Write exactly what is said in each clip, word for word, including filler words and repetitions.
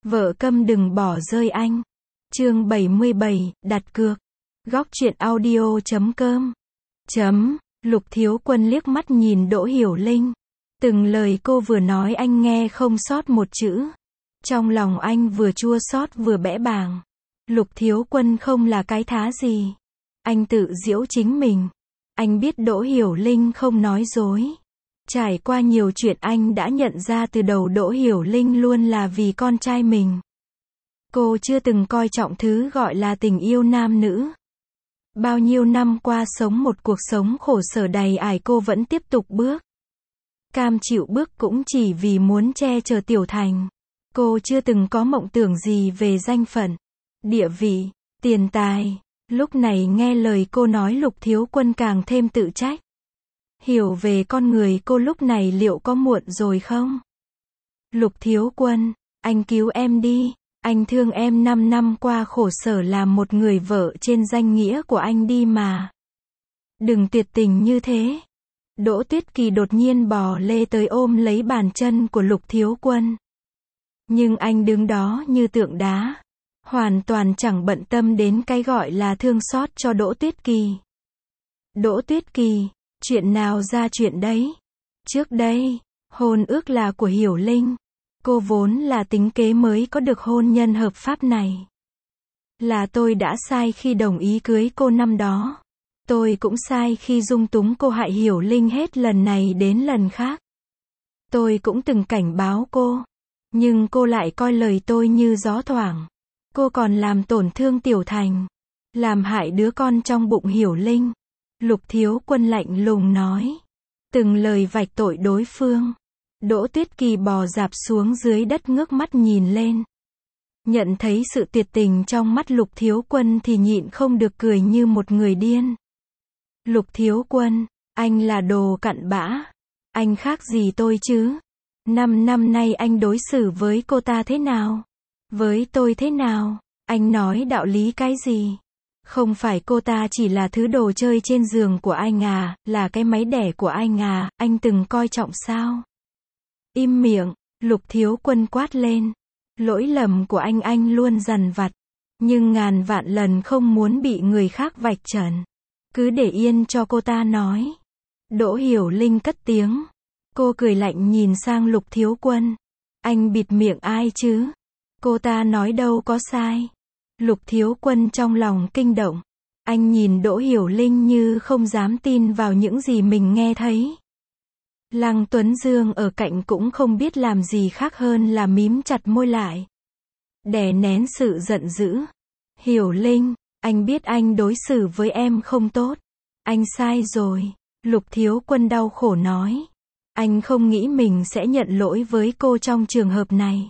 Vợ câm đừng bỏ rơi anh. Chương bảy mươi bảy, đặt cược. Góc truyện audio chấm com. Chấm. Lục Thiếu Quân liếc mắt nhìn Đỗ Hiểu Linh. Từng lời cô vừa nói anh nghe không sót một chữ. Trong lòng anh vừa chua xót vừa bẽ bàng. Lục Thiếu Quân không là cái thá gì. Anh tự giễu chính mình. Anh biết Đỗ Hiểu Linh không nói dối. Trải qua nhiều chuyện anh đã nhận ra từ đầu Đỗ Hiểu Linh luôn là vì con trai mình. Cô chưa từng coi trọng thứ gọi là tình yêu nam nữ. Bao nhiêu năm qua sống một cuộc sống khổ sở đầy ải cô vẫn tiếp tục bước. Cam chịu bước cũng chỉ vì muốn che chở Tiểu Thành. Cô chưa từng có mộng tưởng gì về danh phận, địa vị, tiền tài. Lúc này nghe lời cô nói Lục Thiếu Quân càng thêm tự trách. Hiểu về con người cô lúc này liệu có muộn rồi không? Lục Thiếu Quân, anh cứu em đi. Anh thương em năm năm qua khổ sở làm một người vợ trên danh nghĩa của anh đi mà. Đừng tuyệt tình như thế. Đỗ Tuyết Kỳ đột nhiên bò lê tới ôm lấy bàn chân của Lục Thiếu Quân. Nhưng anh đứng đó như tượng đá. Hoàn toàn chẳng bận tâm đến cái gọi là thương xót cho Đỗ Tuyết Kỳ. Đỗ Tuyết Kỳ, chuyện nào ra chuyện đấy. Trước đây, hôn ước là của Hiểu Linh. Cô vốn là tính kế mới có được hôn nhân hợp pháp này. Là tôi đã sai khi đồng ý cưới cô năm đó. Tôi cũng sai khi dung túng cô hại Hiểu Linh hết lần này đến lần khác. Tôi cũng từng cảnh báo cô. Nhưng cô lại coi lời tôi như gió thoảng. Cô còn làm tổn thương Tiểu Thành. Làm hại đứa con trong bụng Hiểu Linh. Lục Thiếu Quân lạnh lùng nói. Từng lời vạch tội đối phương. Đỗ Tuyết Kỳ bò rạp xuống dưới đất ngước mắt nhìn lên. Nhận thấy sự tuyệt tình trong mắt Lục Thiếu Quân thì nhịn không được cười như một người điên. Lục Thiếu Quân, anh là đồ cặn bã. Anh khác gì tôi chứ? Năm năm nay anh đối xử với cô ta thế nào? Với tôi thế nào? Anh nói đạo lý cái gì? Không phải cô ta chỉ là thứ đồ chơi trên giường của anh à, là cái máy đẻ của anh à, anh từng coi trọng sao? Im miệng, Lục Thiếu Quân quát lên. Lỗi lầm của anh anh luôn dằn vặt. Nhưng ngàn vạn lần không muốn bị người khác vạch trần. Cứ để yên cho cô ta nói. Đỗ Hiểu Linh cất tiếng. Cô cười lạnh nhìn sang Lục Thiếu Quân. Anh bịt miệng ai chứ? Cô ta nói đâu có sai. Lục Thiếu Quân trong lòng kinh động. Anh nhìn Đỗ Hiểu Linh như không dám tin vào những gì mình nghe thấy. Lăng Tuấn Dương ở cạnh cũng không biết làm gì khác hơn là mím chặt môi lại. Đè nén sự giận dữ. Hiểu Linh, anh biết anh đối xử với em không tốt. Anh sai rồi. Lục Thiếu Quân đau khổ nói. Anh không nghĩ mình sẽ nhận lỗi với cô trong trường hợp này.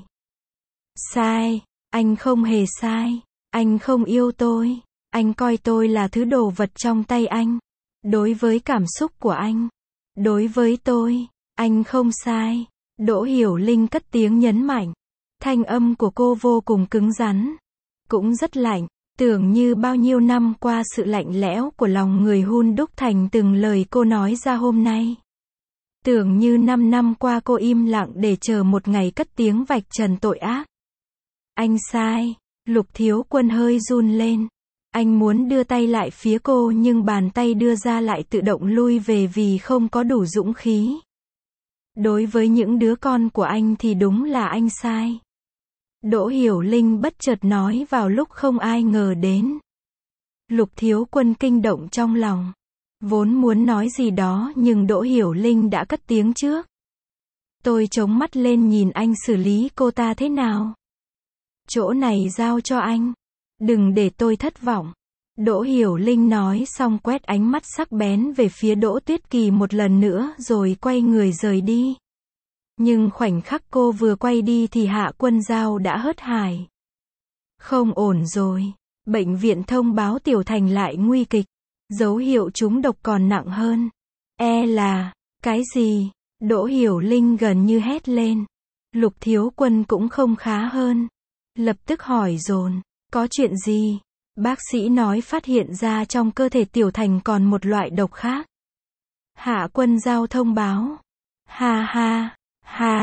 Sai, anh không hề sai. Anh không yêu tôi. Anh coi tôi là thứ đồ vật trong tay anh. Đối với cảm xúc của anh. Đối với tôi, anh không sai. Đỗ Hiểu Linh cất tiếng nhấn mạnh. Thanh âm của cô vô cùng cứng rắn. Cũng rất lạnh. Tưởng như bao nhiêu năm qua sự lạnh lẽo của lòng người hun đúc thành từng lời cô nói ra hôm nay. Tưởng như năm năm qua cô im lặng để chờ một ngày cất tiếng vạch trần tội ác. Anh sai. Lục Thiếu Quân hơi run lên. Anh muốn đưa tay lại phía cô nhưng bàn tay đưa ra lại tự động lui về vì không có đủ dũng khí. Đối với những đứa con của anh thì đúng là anh sai. Đỗ Hiểu Linh bất chợt nói vào lúc không ai ngờ đến. Lục Thiếu Quân kinh động trong lòng. Vốn muốn nói gì đó nhưng Đỗ Hiểu Linh đã cất tiếng trước. Tôi chống mắt lên nhìn anh xử lý cô ta thế nào. Chỗ này giao cho anh. Đừng để tôi thất vọng. Đỗ Hiểu Linh nói xong quét ánh mắt sắc bén về phía Đỗ Tuyết Kỳ một lần nữa rồi quay người rời đi. Nhưng khoảnh khắc cô vừa quay đi thì Hạ Quân Giao đã hớt hải. Không ổn rồi. Bệnh viện thông báo Tiểu Thành lại nguy kịch. Dấu hiệu trúng độc còn nặng hơn. E là, cái gì? Đỗ Hiểu Linh gần như hét lên. Lục Thiếu Quân cũng không khá hơn. Lập tức hỏi dồn. Có chuyện gì? Bác sĩ nói phát hiện ra trong cơ thể Tiểu Thành còn một loại độc khác. Hạ Quân Giao thông báo. Ha ha, ha,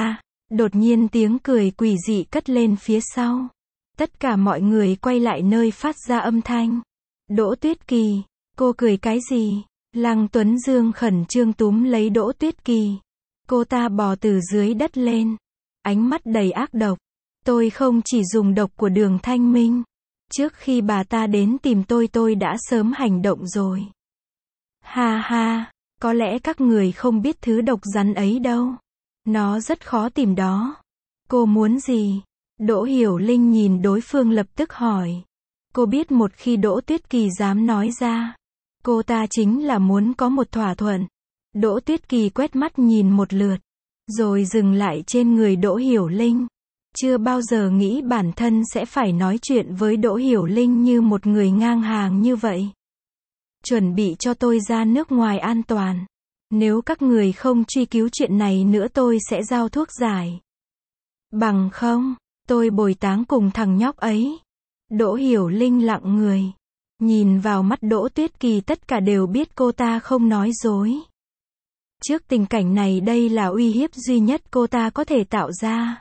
Đột nhiên tiếng cười quỷ dị cất lên phía sau. Tất cả mọi người quay lại nơi phát ra âm thanh. Đỗ Tuyết Kỳ, cô cười cái gì? Lăng Tuấn Dương khẩn trương túm lấy Đỗ Tuyết Kỳ. Cô ta bò từ dưới đất lên. Ánh mắt đầy ác độc. Tôi không chỉ dùng độc của Đường Thanh Minh. Trước khi bà ta đến tìm tôi tôi đã sớm hành động rồi. Ha ha, có lẽ các người không biết thứ độc rắn ấy đâu. Nó rất khó tìm đó. Cô muốn gì? Đỗ Hiểu Linh nhìn đối phương lập tức hỏi. Cô biết một khi Đỗ Tuyết Kỳ dám nói ra, cô ta chính là muốn có một thỏa thuận. Đỗ Tuyết Kỳ quét mắt nhìn một lượt, rồi dừng lại trên người Đỗ Hiểu Linh. Chưa bao giờ nghĩ bản thân sẽ phải nói chuyện với Đỗ Hiểu Linh như một người ngang hàng như vậy. Chuẩn bị cho tôi ra nước ngoài an toàn. Nếu các người không truy cứu chuyện này nữa tôi sẽ giao thuốc giải. Bằng không, tôi bồi táng cùng thằng nhóc ấy. Đỗ Hiểu Linh lặng người. Nhìn vào mắt Đỗ Tuyết Kỳ tất cả đều biết cô ta không nói dối. Trước tình cảnh này đây là uy hiếp duy nhất cô ta có thể tạo ra.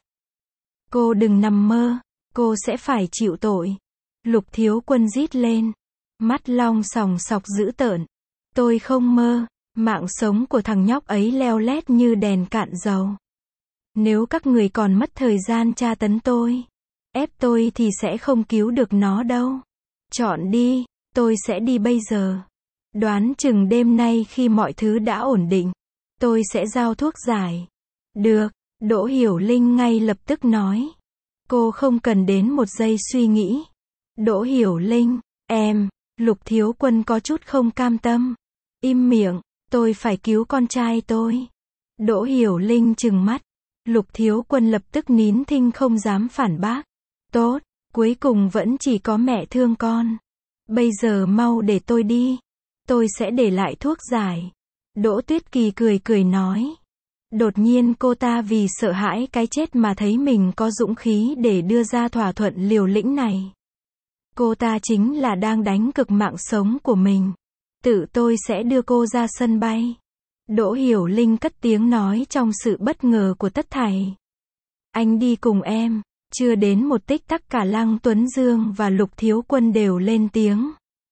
Cô đừng nằm mơ, cô sẽ phải chịu tội. Lục Thiếu Quân rít lên. Mắt long sòng sọc dữ tợn. Tôi không mơ, mạng sống của thằng nhóc ấy leo lét như đèn cạn dầu. Nếu các người còn mất thời gian tra tấn tôi, ép tôi thì sẽ không cứu được nó đâu. Chọn đi, tôi sẽ đi bây giờ. Đoán chừng đêm nay khi mọi thứ đã ổn định, tôi sẽ giao thuốc giải. Được, Đỗ Hiểu Linh ngay lập tức nói. Cô không cần đến một giây suy nghĩ. Đỗ Hiểu Linh, em, Lục Thiếu Quân có chút không cam tâm. Im miệng, tôi phải cứu con trai tôi. Đỗ Hiểu Linh trừng mắt. Lục Thiếu Quân lập tức nín thinh không dám phản bác. Tốt, cuối cùng vẫn chỉ có mẹ thương con. Bây giờ mau để tôi đi. Tôi sẽ để lại thuốc giải. Đỗ Tuyết Kỳ cười cười nói. Đột nhiên cô ta vì sợ hãi cái chết mà thấy mình có dũng khí để đưa ra thỏa thuận liều lĩnh này. Cô ta chính là đang đánh cược mạng sống của mình. Tự tôi sẽ đưa cô ra sân bay. Đỗ Hiểu Linh cất tiếng nói trong sự bất ngờ của tất thảy. Anh đi cùng em. Chưa đến một tích tắc cả Lăng Tuấn Dương và Lục Thiếu Quân đều lên tiếng.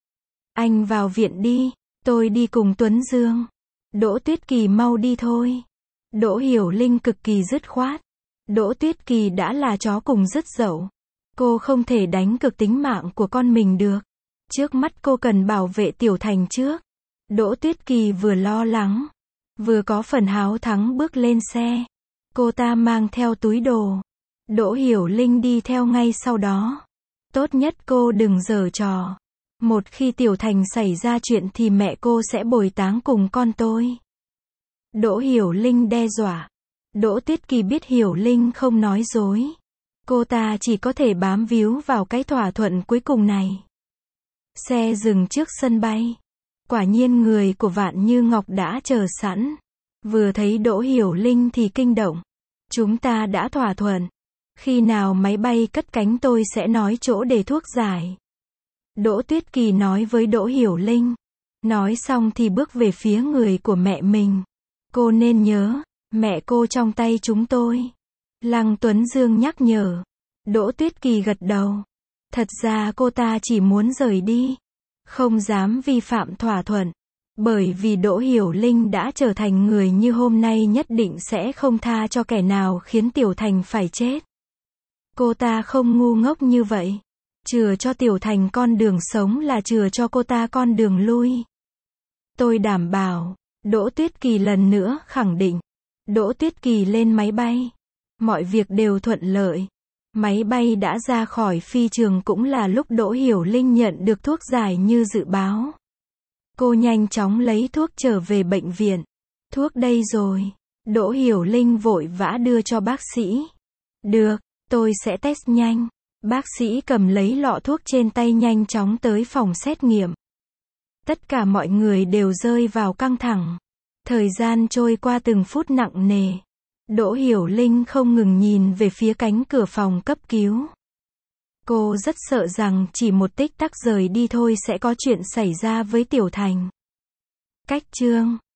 Anh vào viện đi, tôi đi cùng Tuấn Dương. Đỗ Tuyết Kỳ mau đi thôi. Đỗ Hiểu Linh cực kỳ dứt khoát. Đỗ Tuyết Kỳ đã là chó cùng dứt dậu. Cô không thể đánh cược tính mạng của con mình được. Trước mắt cô cần bảo vệ Tiểu Thành trước. Đỗ Tuyết Kỳ vừa lo lắng, vừa có phần háo thắng bước lên xe. Cô ta mang theo túi đồ. Đỗ Hiểu Linh đi theo ngay sau đó. Tốt nhất cô đừng giở trò. Một khi Tiểu Thành xảy ra chuyện thì mẹ cô sẽ bồi táng cùng con tôi. Đỗ Hiểu Linh đe dọa. Đỗ Tuyết Kỳ biết Hiểu Linh không nói dối. Cô ta chỉ có thể bám víu vào cái thỏa thuận cuối cùng này. Xe dừng trước sân bay. Quả nhiên người của Vạn Như Ngọc đã chờ sẵn. Vừa thấy Đỗ Hiểu Linh thì kinh động. Chúng ta đã thỏa thuận. Khi nào máy bay cất cánh tôi sẽ nói chỗ để thuốc giải. Đỗ Tuyết Kỳ nói với Đỗ Hiểu Linh. Nói xong thì bước về phía người của mẹ mình. Cô nên nhớ, mẹ cô trong tay chúng tôi. Lăng Tuấn Dương nhắc nhở. Đỗ Tuyết Kỳ gật đầu. Thật ra cô ta chỉ muốn rời đi. Không dám vi phạm thỏa thuận. Bởi vì Đỗ Hiểu Linh đã trở thành người như hôm nay nhất định sẽ không tha cho kẻ nào khiến Tiểu Thành phải chết. Cô ta không ngu ngốc như vậy. Chừa cho Tiểu Thành con đường sống là chừa cho cô ta con đường lui. Tôi đảm bảo. Đỗ Tuyết Kỳ lần nữa khẳng định. Đỗ Tuyết Kỳ lên máy bay. Mọi việc đều thuận lợi. Máy bay đã ra khỏi phi trường cũng là lúc Đỗ Hiểu Linh nhận được thuốc giải như dự báo. Cô nhanh chóng lấy thuốc trở về bệnh viện. Thuốc đây rồi. Đỗ Hiểu Linh vội vã đưa cho bác sĩ. Được, tôi sẽ test nhanh. Bác sĩ cầm lấy lọ thuốc trên tay nhanh chóng tới phòng xét nghiệm. Tất cả mọi người đều rơi vào căng thẳng. Thời gian trôi qua từng phút nặng nề. Đỗ Hiểu Linh không ngừng nhìn về phía cánh cửa phòng cấp cứu. Cô rất sợ rằng chỉ một tích tắc rời đi thôi sẽ có chuyện xảy ra với Tiểu Thành. Cách chương